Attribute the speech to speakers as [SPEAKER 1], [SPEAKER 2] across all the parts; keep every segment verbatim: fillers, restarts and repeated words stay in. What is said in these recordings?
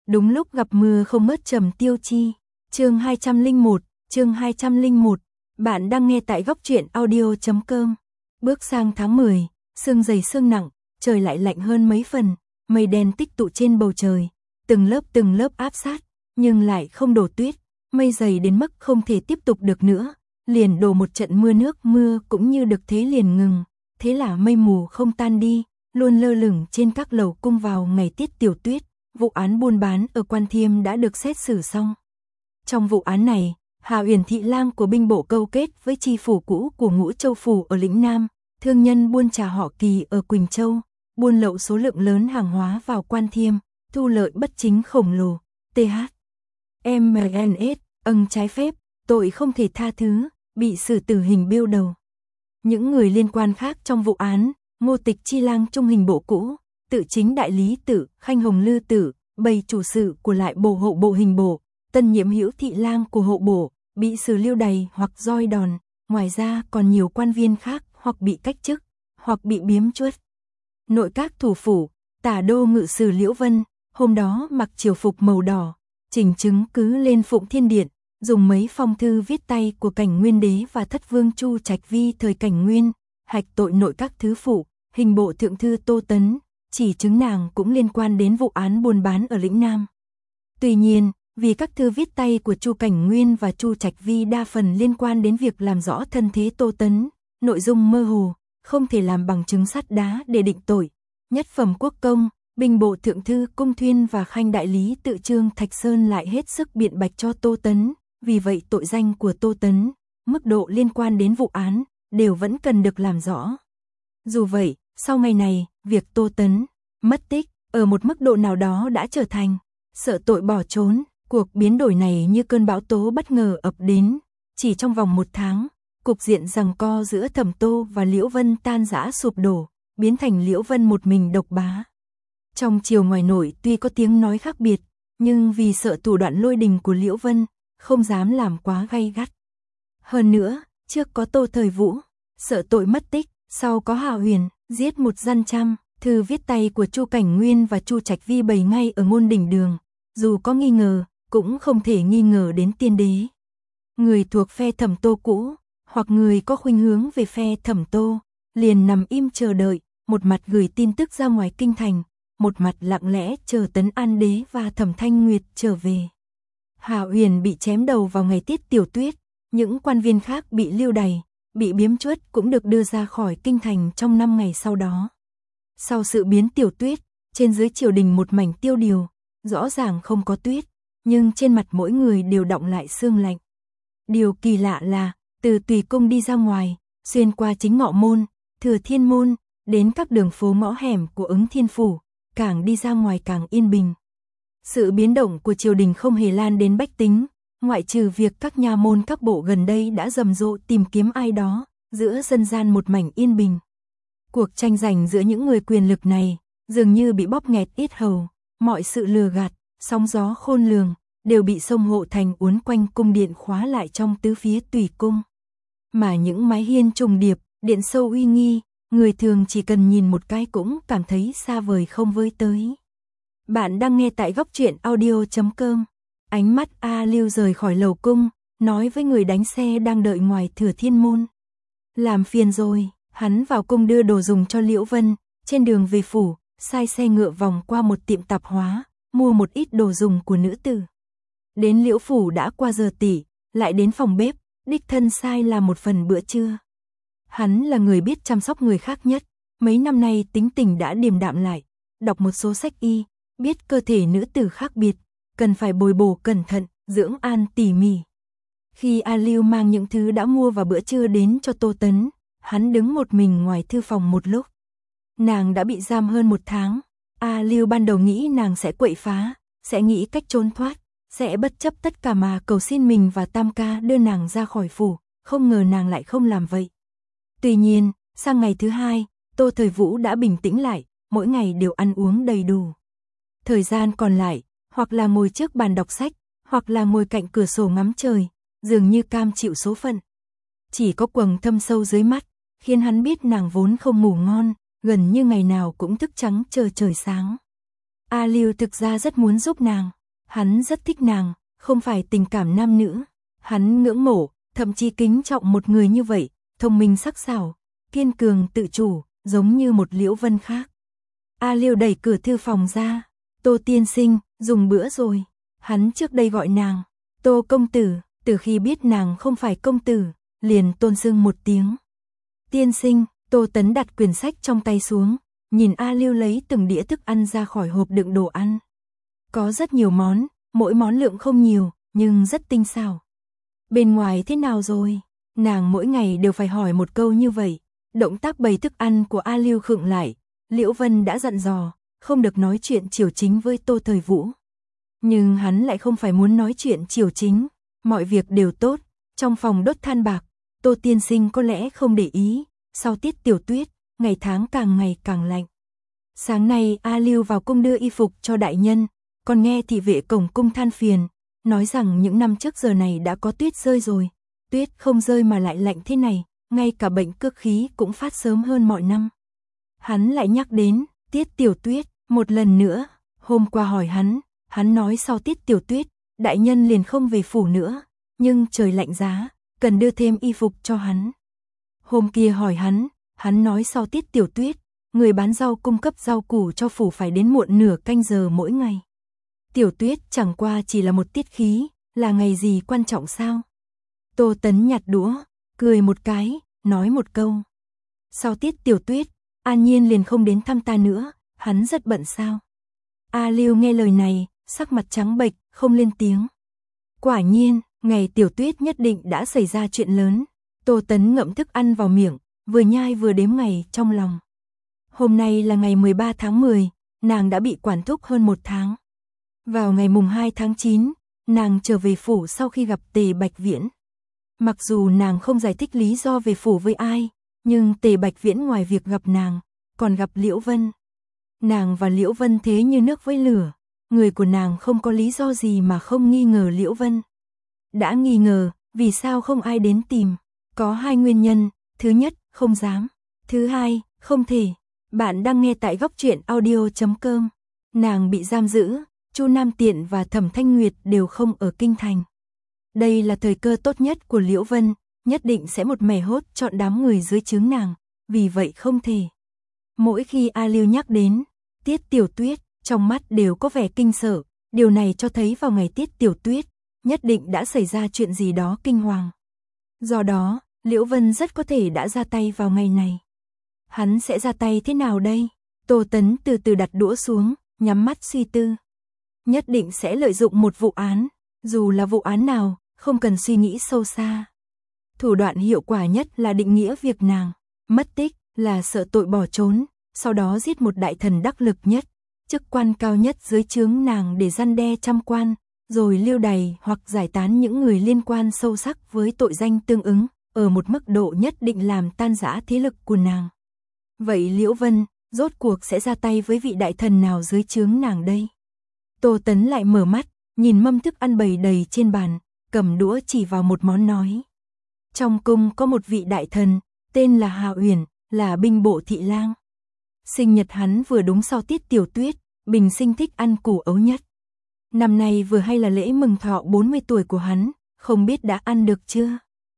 [SPEAKER 1] Đúng lúc gặp mưa không mất Trầm Tiêu Chi. Chương hai trăm lẻ một, chương hai trăm lẻ một. Bạn đang nghe tại góc truyện audio chấm com. Bước sang tháng mười, sương dày sương nặng, trời lại lạnh hơn mấy phần, mây đen tích tụ trên bầu trời, từng lớp từng lớp áp sát, nhưng lại không đổ tuyết, mây dày đến mức không thể tiếp tục được nữa, liền đổ một trận mưa, nước mưa cũng như được thế liền ngừng, thế là mây mù không tan đi, luôn lơ lửng trên các lầu cung vào ngày tiết tiểu tuyết. Vụ án buôn bán ở Quan Thiêm đã được xét xử xong. Trong vụ án này, Hà Uyển thị lang của binh bộ câu kết với tri phủ cũ của Ngũ Châu phủ ở lĩnh Nam, thương nhân buôn trà họ Kỳ ở Quỳnh Châu, buôn lậu số lượng lớn hàng hóa vào Quan Thiêm, thu lợi bất chính khổng lồ, th em en ét, âng trái phép, tội không thể tha thứ, bị xử tử hình bêu đầu. Những người liên quan khác trong vụ án, Ngô Tịch Chi lang trung hình bộ cũ, Tự Chính đại lý Tử, Khanh Hồng Lư Tử, bầy chủ sự của lại bộ hộ bộ hình bộ, Tân Nhiễm Hữu thị lang của hộ bộ, bị xử lưu đày hoặc roi đòn, ngoài ra còn nhiều quan viên khác hoặc bị cách chức, hoặc bị biếm chuất. Nội các thủ phủ, Tả đô ngự sử Liễu Vân, hôm đó mặc triều phục màu đỏ, trình chứng cứ lên Phụng Thiên Điện, dùng mấy phong thư viết tay của Cảnh Nguyên đế và thất vương Chu Trạch Vi thời Cảnh Nguyên, hạch tội nội các thứ phụ, hình bộ thượng thư Tô Tấn, chỉ chứng nàng cũng liên quan đến vụ án buôn bán ở lĩnh Nam. Tuy nhiên, vì các thư viết tay của Chu Cảnh Nguyên và Chu Trạch Vi đa phần liên quan đến việc làm rõ thân thế Tô Tấn, nội dung mơ hồ, không thể làm bằng chứng sắt đá để định tội. Nhất phẩm quốc công, binh bộ thượng thư Cung Thuyên và Khanh đại lý Tự Trương Thạch Sơn lại hết sức biện bạch cho Tô Tấn, vì vậy tội danh của Tô Tấn, mức độ liên quan đến vụ án, đều vẫn cần được làm rõ. Dù vậy, sau ngày này, việc Tô Tấn mất tích ở một mức độ nào đó đã trở thành sợ tội bỏ trốn. Cuộc biến đổi này như cơn bão tố bất ngờ ập đến, chỉ trong vòng một tháng, cục diện giằng co giữa Thẩm Tô và Liễu Vân tan rã sụp đổ, biến thành Liễu Vân một mình độc bá. Trong triều ngoài nội tuy có tiếng nói khác biệt, nhưng vì sợ thủ đoạn lôi đình của Liễu Vân, không dám làm quá gay gắt. Hơn nữa, trước có Tô Thời Vũ, sợ tội mất tích, sau có Hà Huyền, giết một gian trăm, thư viết tay của Chu Cảnh Nguyên và Chu Trạch Vi bày ngay ở ngôn đỉnh đường, dù có nghi ngờ, cũng không thể nghi ngờ đến tiên đế. Người thuộc phe Thẩm Tô cũ, hoặc người có khuynh hướng về phe Thẩm Tô, liền nằm im chờ đợi, một mặt gửi tin tức ra ngoài kinh thành, một mặt lặng lẽ chờ Tấn An đế và Thẩm Thanh Nguyệt trở về. Hà Uyển bị chém đầu vào ngày tiết tiểu tuyết, những quan viên khác bị lưu đày, bị biếm chuất cũng được đưa ra khỏi kinh thành trong năm ngày sau đó. Sau sự biến tiểu tuyết, trên dưới triều đình một mảnh tiêu điều, rõ ràng không có tuyết, nhưng trên mặt mỗi người đều đọng lại sương lạnh. Điều kỳ lạ là, từ Tùy Cung đi ra ngoài, xuyên qua Chính Ngọ Môn, Thừa Thiên Môn, đến các đường phố ngõ hẻm của Ứng Thiên Phủ, càng đi ra ngoài càng yên bình. Sự biến động của triều đình không hề lan đến bách tính, ngoại trừ việc các nha môn các bộ gần đây đã rầm rộ tìm kiếm ai đó, giữa dân gian một mảnh yên bình. Cuộc tranh giành giữa những người quyền lực này, dường như bị bóp nghẹt yết hầu, mọi sự lừa gạt, sóng gió khôn lường, đều bị sông Hộ Thành uốn quanh cung điện khóa lại trong tứ phía Tùy Cung. Mà những mái hiên trùng điệp, điện sâu uy nghi, người thường chỉ cần nhìn một cái cũng cảm thấy xa vời không với tới. Bạn đang nghe tại góc truyện audio chấm com. Ánh mắt A Lưu rời khỏi lầu cung, nói với người đánh xe đang đợi ngoài Thừa Thiên Môn. Làm phiền rồi, hắn vào cung đưa đồ dùng cho Liễu Vân, trên đường về phủ, sai xe ngựa vòng qua một tiệm tạp hóa, mua một ít đồ dùng của nữ tử. Đến Liễu phủ đã qua giờ tỉ, lại đến phòng bếp, đích thân sai làm một phần bữa trưa. Hắn là người biết chăm sóc người khác nhất, mấy năm nay tính tình đã điềm đạm lại, đọc một số sách y, biết cơ thể nữ tử khác biệt, cần phải bồi bổ cẩn thận, dưỡng an tỉ mỉ. Khi A Lưu mang những thứ đã mua vào bữa trưa đến cho Tô Tấn, hắn đứng một mình ngoài thư phòng một lúc. Nàng đã bị giam hơn một tháng, A Lưu ban đầu nghĩ nàng sẽ quậy phá, sẽ nghĩ cách trốn thoát, sẽ bất chấp tất cả mà cầu xin mình và Tam ca đưa nàng ra khỏi phủ, không ngờ nàng lại không làm vậy. Tuy nhiên, sang ngày thứ hai, Tô Thời Vũ đã bình tĩnh lại, mỗi ngày đều ăn uống đầy đủ. Thời gian còn lại, hoặc là ngồi trước bàn đọc sách, hoặc là ngồi cạnh cửa sổ ngắm trời, dường như cam chịu số phận. Chỉ có quầng thâm sâu dưới mắt, khiến hắn biết nàng vốn không ngủ ngon, gần như ngày nào cũng thức trắng chờ trời sáng. A Lưu thực ra rất muốn giúp nàng, Hắn rất thích nàng, không phải tình cảm nam nữ. Hắn ngưỡng mộ, thậm chí kính trọng một người như vậy, thông minh sắc sảo, kiên cường tự chủ, giống như một Liễu Vân khác. A Liêu đẩy cửa thư phòng ra. Tô tiên sinh, dùng bữa rồi. Hắn trước đây gọi nàng Tô công tử, từ khi biết nàng không phải công tử, liền tôn xưng một tiếng tiên sinh. Tô Tấn đặt quyển sách trong tay xuống, nhìn A Liêu lấy từng đĩa thức ăn ra khỏi hộp đựng đồ ăn. Có rất nhiều món, mỗi món lượng không nhiều, nhưng rất tinh xảo. Bên ngoài thế nào rồi? Nàng mỗi ngày đều phải hỏi một câu như vậy. Động tác bày thức ăn của A Liêu khựng lại. Liễu Vân đã dặn dò, không được nói chuyện chiều chính với Tô Thời Vũ. Nhưng hắn lại không phải muốn nói chuyện chiều chính, mọi việc đều tốt. Trong phòng đốt than bạc, Tô tiên sinh có lẽ không để ý, sau tiết tiểu tuyết, ngày tháng càng ngày càng lạnh. Sáng nay A Liêu vào cung đưa y phục cho đại nhân, còn nghe thị vệ cổng cung than phiền, nói rằng những năm trước giờ này đã có tuyết rơi rồi. Tuyết không rơi mà lại lạnh thế này, ngay cả bệnh cước khí cũng phát sớm hơn mọi năm. Hắn lại nhắc đến tiết tiểu tuyết một lần nữa, hôm qua hỏi hắn, hắn nói sau tiết tiểu tuyết, đại nhân liền không về phủ nữa, nhưng trời lạnh giá, cần đưa thêm y phục cho hắn. Hôm kia hỏi hắn, hắn nói sau tiết tiểu tuyết, người bán rau cung cấp rau củ cho phủ phải đến muộn nửa canh giờ mỗi ngày. Tiểu tuyết chẳng qua chỉ là một tiết khí, là ngày gì quan trọng sao? Tô Tấn nhặt đũa, cười một cái, nói một câu. Sau tiết tiểu tuyết, An Nhiên liền không đến thăm ta nữa, hắn rất bận sao? A Liêu nghe lời này, sắc mặt trắng bệch, không lên tiếng. Quả nhiên, ngày tiểu tuyết nhất định đã xảy ra chuyện lớn. Tô Tấn ngậm thức ăn vào miệng, vừa nhai vừa đếm ngày trong lòng. Hôm nay là ngày mười ba tháng mười, nàng đã bị quản thúc hơn một tháng. Vào ngày mùng hai tháng chín, nàng trở về phủ sau khi gặp Tề Bạch Viễn. Mặc dù nàng không giải thích lý do về phủ với ai, nhưng Tề Bạch Viễn ngoài việc gặp nàng, còn gặp Liễu Vân. Nàng và Liễu Vân thế như nước với lửa, người của nàng không có lý do gì mà không nghi ngờ Liễu Vân. Đã nghi ngờ, vì sao không ai đến tìm? Có hai nguyên nhân, thứ nhất, không dám, thứ hai, không thể. Bạn đang nghe tại góc truyện audio chấm com. Nàng bị giam giữ, Chu Nam Tiện và Thẩm Thanh Nguyệt đều không ở kinh thành. Đây là thời cơ tốt nhất của Liễu Vân, nhất định sẽ một mẻ hốt chọn đám người dưới trướng nàng, vì vậy không thể. Mỗi khi A Liêu nhắc đến tiết tiểu tuyết, trong mắt đều có vẻ kinh sợ, điều này cho thấy vào ngày tiết tiểu tuyết, nhất định đã xảy ra chuyện gì đó kinh hoàng. Do đó, Liễu Vân rất có thể đã ra tay vào ngày này. Hắn sẽ ra tay thế nào đây? Tô Tấn từ từ đặt đũa xuống, nhắm mắt suy tư. Nhất định sẽ lợi dụng một vụ án, dù là vụ án nào, không cần suy nghĩ sâu xa. Thủ đoạn hiệu quả nhất là định nghĩa việc nàng mất tích, là sợ tội bỏ trốn, sau đó giết một đại thần đắc lực nhất, chức quan cao nhất dưới trướng nàng để răn đe trăm quan, rồi lưu đày hoặc giải tán những người liên quan sâu sắc với tội danh tương ứng, ở một mức độ nhất định làm tan rã thế lực của nàng. Vậy Liễu Vân, rốt cuộc sẽ ra tay với vị đại thần nào dưới trướng nàng đây? Tô Tấn lại mở mắt, nhìn mâm thức ăn bày đầy trên bàn, cầm đũa chỉ vào một món nói. Trong cung có một vị đại thần, tên là Hà Uyển, là binh bộ thị lang. Sinh nhật hắn vừa đúng sau tiết tiểu tuyết, bình sinh thích ăn củ ấu nhất. Năm nay vừa hay là lễ mừng thọ bốn mươi tuổi của hắn, không biết đã ăn được chưa?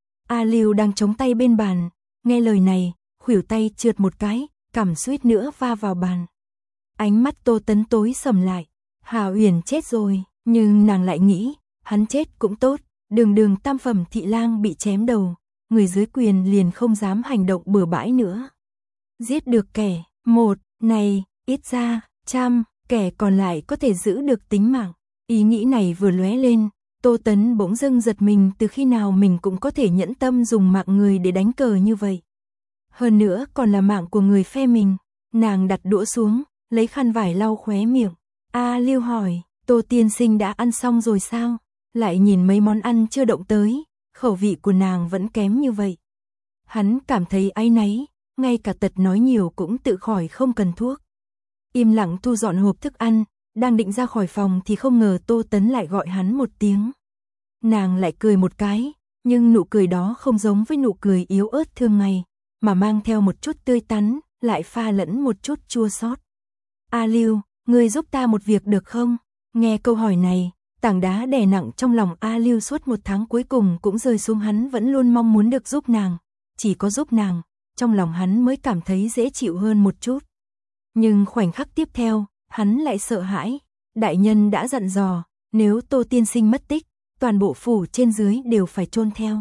[SPEAKER 1] A Liêu đang chống tay bên bàn, nghe lời này, khuỷu tay trượt một cái, cằm suýt nữa va vào bàn. Ánh mắt Tô Tấn tối sầm lại, Hà Uyển chết rồi, nhưng nàng lại nghĩ, hắn chết cũng tốt, đường đường tam phẩm thị lang bị chém đầu, người dưới quyền liền không dám hành động bừa bãi nữa. Giết được kẻ một, này, ít ra, trăm, kẻ còn lại có thể giữ được tính mạng. Ý nghĩ này vừa lóe lên, Tô Tấn bỗng dưng giật mình, từ khi nào mình cũng có thể nhẫn tâm dùng mạng người để đánh cờ như vậy. Hơn nữa còn là mạng của người phe mình. Nàng đặt đũa xuống, lấy khăn vải lau khóe miệng. A Liêu hỏi, Tô tiên sinh đã ăn xong rồi sao? Lại nhìn mấy món ăn chưa động tới, khẩu vị của nàng vẫn kém như vậy. Hắn cảm thấy áy náy, ngay cả tật nói nhiều cũng tự khỏi không cần thuốc. Im lặng thu dọn hộp thức ăn, đang định ra khỏi phòng thì không ngờ Tô Tấn lại gọi hắn một tiếng. Nàng lại cười một cái, nhưng nụ cười đó không giống với nụ cười yếu ớt thường ngày, mà mang theo một chút tươi tắn, lại pha lẫn một chút chua xót. A Liêu, ngươi giúp ta một việc được không? Nghe câu hỏi này, Tảng đá đè nặng trong lòng A Lưu suốt một tháng cuối cùng cũng rơi xuống, hắn vẫn luôn mong muốn được giúp nàng, chỉ có giúp nàng, trong lòng hắn mới cảm thấy dễ chịu hơn một chút. Nhưng khoảnh khắc tiếp theo, hắn lại sợ hãi, đại nhân đã dặn dò, nếu Tô tiên sinh mất tích, toàn bộ phủ trên dưới đều phải chôn theo.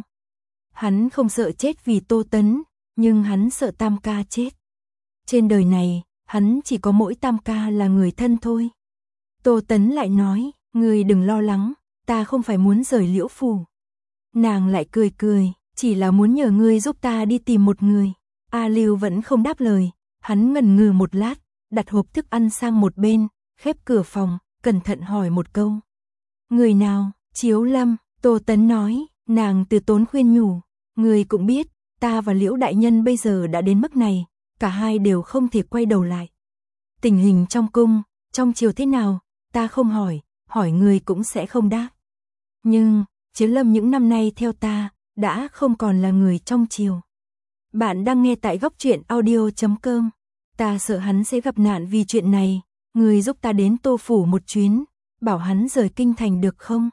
[SPEAKER 1] Hắn không sợ chết vì Tô Tấn, nhưng hắn sợ Tam ca chết. Trên đời này, hắn chỉ có mỗi Tam ca là người thân thôi. Tô Tấn lại nói, ngươi đừng lo lắng, ta không phải muốn rời Liễu phủ. Nàng lại cười cười, chỉ là muốn nhờ ngươi giúp ta đi tìm một người. A Lưu vẫn không đáp lời, hắn ngần ngừ một lát, đặt hộp thức ăn sang một bên, khép cửa phòng, cẩn thận hỏi một câu. Người nào? Chiếu Lâm. Tô Tấn nói. Nàng từ tốn khuyên nhủ, người cũng biết, ta và Liễu đại nhân bây giờ đã đến mức này, cả hai đều không thể quay đầu lại. Tình hình trong cung, trong triều thế nào, ta không hỏi, hỏi người cũng sẽ không đáp. Nhưng, Chiếu Lâm những năm nay theo ta, đã không còn là người trong triều. Bạn đang nghe tại góc truyện audio chấm com. Ta sợ hắn sẽ gặp nạn vì chuyện này, người giúp ta đến Tô phủ một chuyến, bảo hắn rời kinh thành được không?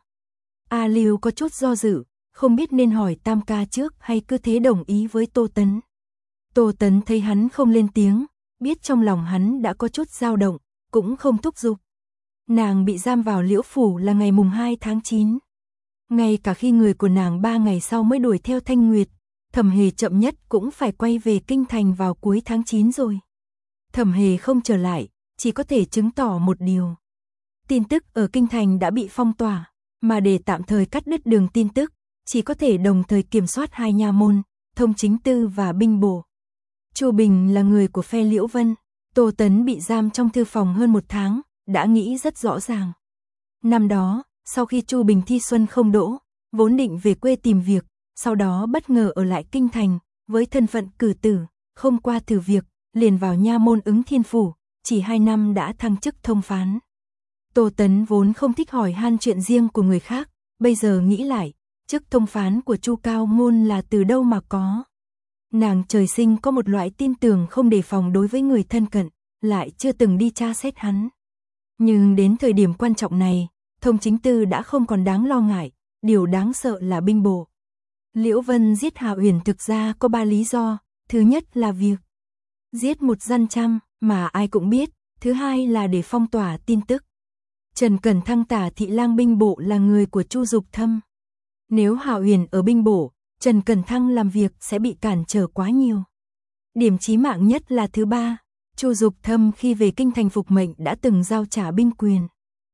[SPEAKER 1] A Lưu có chút do dự, không biết nên hỏi Tam ca trước hay cứ thế đồng ý với Tô Tấn. Tô Tấn thấy hắn không lên tiếng, biết trong lòng hắn đã có chút dao động, cũng không thúc giục. Nàng bị giam vào Liễu phủ là ngày mùng hai tháng chín. Ngay cả khi người của nàng ba ngày sau mới đuổi theo Thanh Nguyệt, Thẩm Hề chậm nhất cũng phải quay về kinh thành vào cuối tháng chín rồi. Thẩm Hề không trở lại, chỉ có thể chứng tỏ một điều. Tin tức ở kinh thành đã bị phong tỏa, mà để tạm thời cắt đứt đường tin tức, chỉ có thể đồng thời kiểm soát hai nha môn, Thông Chính Tư và binh bộ. Chu Bình là người của phe Liễu Vân, Tô Tấn bị giam trong thư phòng hơn một tháng, đã nghĩ rất rõ ràng. Năm đó, sau khi Chu Bình thi xuân không đỗ, vốn định về quê tìm việc, sau đó bất ngờ ở lại kinh thành, với thân phận cử tử, không qua thử việc, liền vào nha môn Ứng Thiên phủ, chỉ hai năm đã thăng chức thông phán. Tô Tấn vốn không thích hỏi han chuyện riêng của người khác, bây giờ nghĩ lại, chức thông phán của Chu Cao Ngôn là từ đâu mà có. Nàng trời sinh có một loại tin tưởng không đề phòng đối với người thân cận, lại chưa từng đi tra xét hắn. Nhưng đến thời điểm quan trọng này, Thông Chính Tư đã không còn đáng lo ngại, điều đáng sợ là binh bộ. Liễu Vân giết Hạ Uyển thực ra có ba lý do, thứ nhất là việc giết một gian trăm mà ai cũng biết, thứ hai là để phong tỏa tin tức. Trần Cẩn Thăng tả thị lang binh bộ là người của Chu Dục Thâm. Nếu Hạ Uyển ở binh bộ, Trần Cẩn Thăng làm việc sẽ bị cản trở quá nhiều. Điểm chí mạng nhất là thứ ba, Chu Dục Thâm khi về kinh thành phục mệnh đã từng giao trả binh quyền.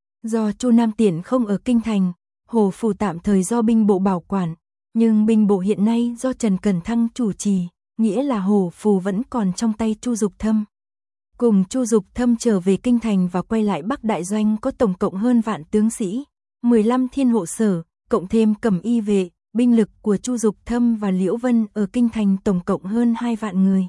[SPEAKER 1] Do Chu Nam Tiện không ở kinh thành, Hồ phủ tạm thời do binh bộ bảo quản, nhưng binh bộ hiện nay do Trần Cẩn Thăng chủ trì, nghĩa là Hồ phủ vẫn còn trong tay Chu Dục Thâm. Cùng Chu Dục Thâm trở về kinh thành và quay lại Bắc Đại Doanh có tổng cộng hơn vạn tướng sĩ, mười lăm thiên hộ sở, cộng thêm cẩm y vệ, binh lực của Chu Dục Thâm và Liễu Vân ở kinh thành tổng cộng hơn hai vạn người.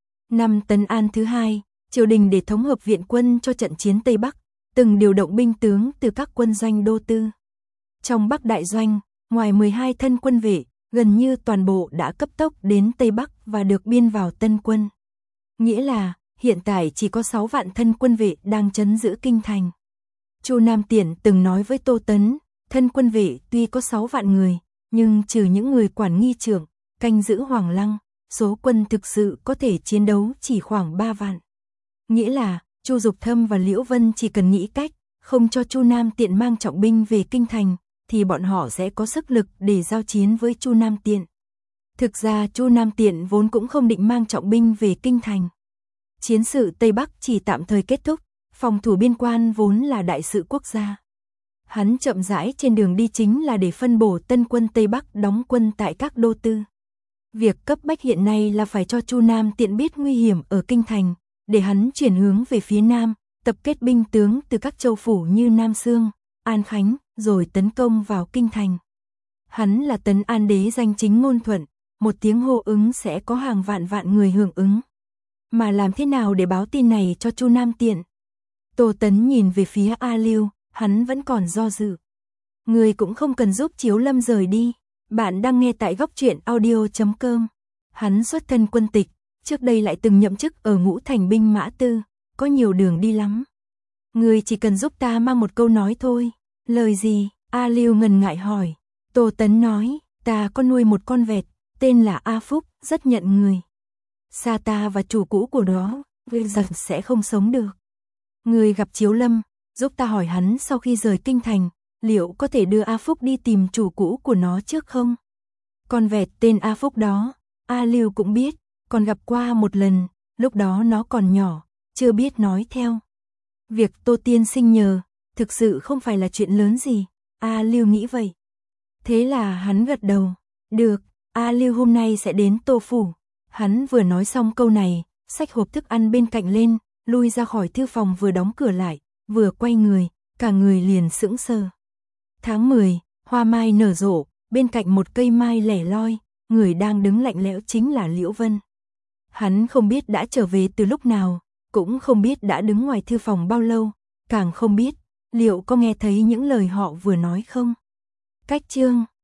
[SPEAKER 1] Năm Tấn An thứ hai, triều đình để thống hợp viện quân cho trận chiến Tây Bắc, từng điều động binh tướng từ các quân doanh đô tư. Trong Bắc Đại Doanh, ngoài mười hai thân quân vệ, gần như toàn bộ đã cấp tốc đến Tây Bắc và được biên vào tân quân. Nghĩa là, hiện tại chỉ có sáu vạn thân quân vệ đang trấn giữ kinh thành. Chu Nam Tiện từng nói với Tô Tấn, thân quân vệ tuy có sáu vạn người, nhưng trừ những người quản nghi trưởng, canh giữ Hoàng Lăng, số quân thực sự có thể chiến đấu chỉ khoảng ba vạn. Nghĩa là, Chu Dục Thâm và Liễu Vân chỉ cần nghĩ cách, không cho Chu Nam Tiện mang trọng binh về kinh thành, thì bọn họ sẽ có sức lực để giao chiến với Chu Nam Tiện. Thực ra Chu Nam Tiện vốn cũng không định mang trọng binh về kinh thành. Chiến sự Tây Bắc chỉ tạm thời kết thúc, phòng thủ biên quan vốn là đại sự quốc gia. Hắn chậm rãi trên đường đi chính là để phân bổ tân quân Tây Bắc đóng quân tại các đô tư. Việc cấp bách hiện nay là phải cho Chu Nam Tiện biết nguy hiểm ở kinh thành, để hắn chuyển hướng về phía Nam, tập kết binh tướng từ các châu phủ như Nam Sương, An Khánh, rồi tấn công vào kinh thành. Hắn là Tấn An đế danh chính ngôn thuận, một tiếng hô ứng sẽ có hàng vạn vạn người hưởng ứng. Mà làm thế nào để báo tin này cho Chu Nam Tiện? Tô Tấn nhìn về phía A Lưu, hắn vẫn còn do dự. Người cũng không cần giúp Chiếu Lâm rời đi. Bạn đang nghe tại góc truyện audio chấm com. Hắn xuất thân quân tịch, trước đây lại từng nhậm chức ở Ngũ Thành binh mã tư, có nhiều đường đi lắm. Người chỉ cần giúp ta mang một câu nói thôi. Lời gì? A Lưu ngần ngại hỏi. Tô Tấn nói, ta có nuôi một con vẹt, tên là A Phúc, rất nhận người. Xa ta và chủ cũ của nó, bây giờ sẽ không sống được. Người gặp Chiếu Lâm, giúp ta hỏi hắn sau khi rời kinh thành, liệu có thể đưa A Phúc đi tìm chủ cũ của nó trước không? Con vẹt tên A Phúc đó, A Lưu cũng biết, còn gặp qua một lần, lúc đó nó còn nhỏ, chưa biết nói theo. Việc Tô tiên sinh nhờ, thực sự không phải là chuyện lớn gì, A Lưu nghĩ vậy. Thế là hắn gật đầu, được, A Lưu hôm nay sẽ đến Tô phủ. Hắn vừa nói xong câu này, xách hộp thức ăn bên cạnh lên, lui ra khỏi thư phòng vừa đóng cửa lại, vừa quay người, cả người liền sững sờ. Tháng mười, hoa mai nở rộ, bên cạnh một cây mai lẻ loi, người đang đứng lạnh lẽo chính là Liễu Vân. Hắn không biết đã trở về từ lúc nào, cũng không biết đã đứng ngoài thư phòng bao lâu, càng không biết liệu có nghe thấy những lời họ vừa nói không. Cách chương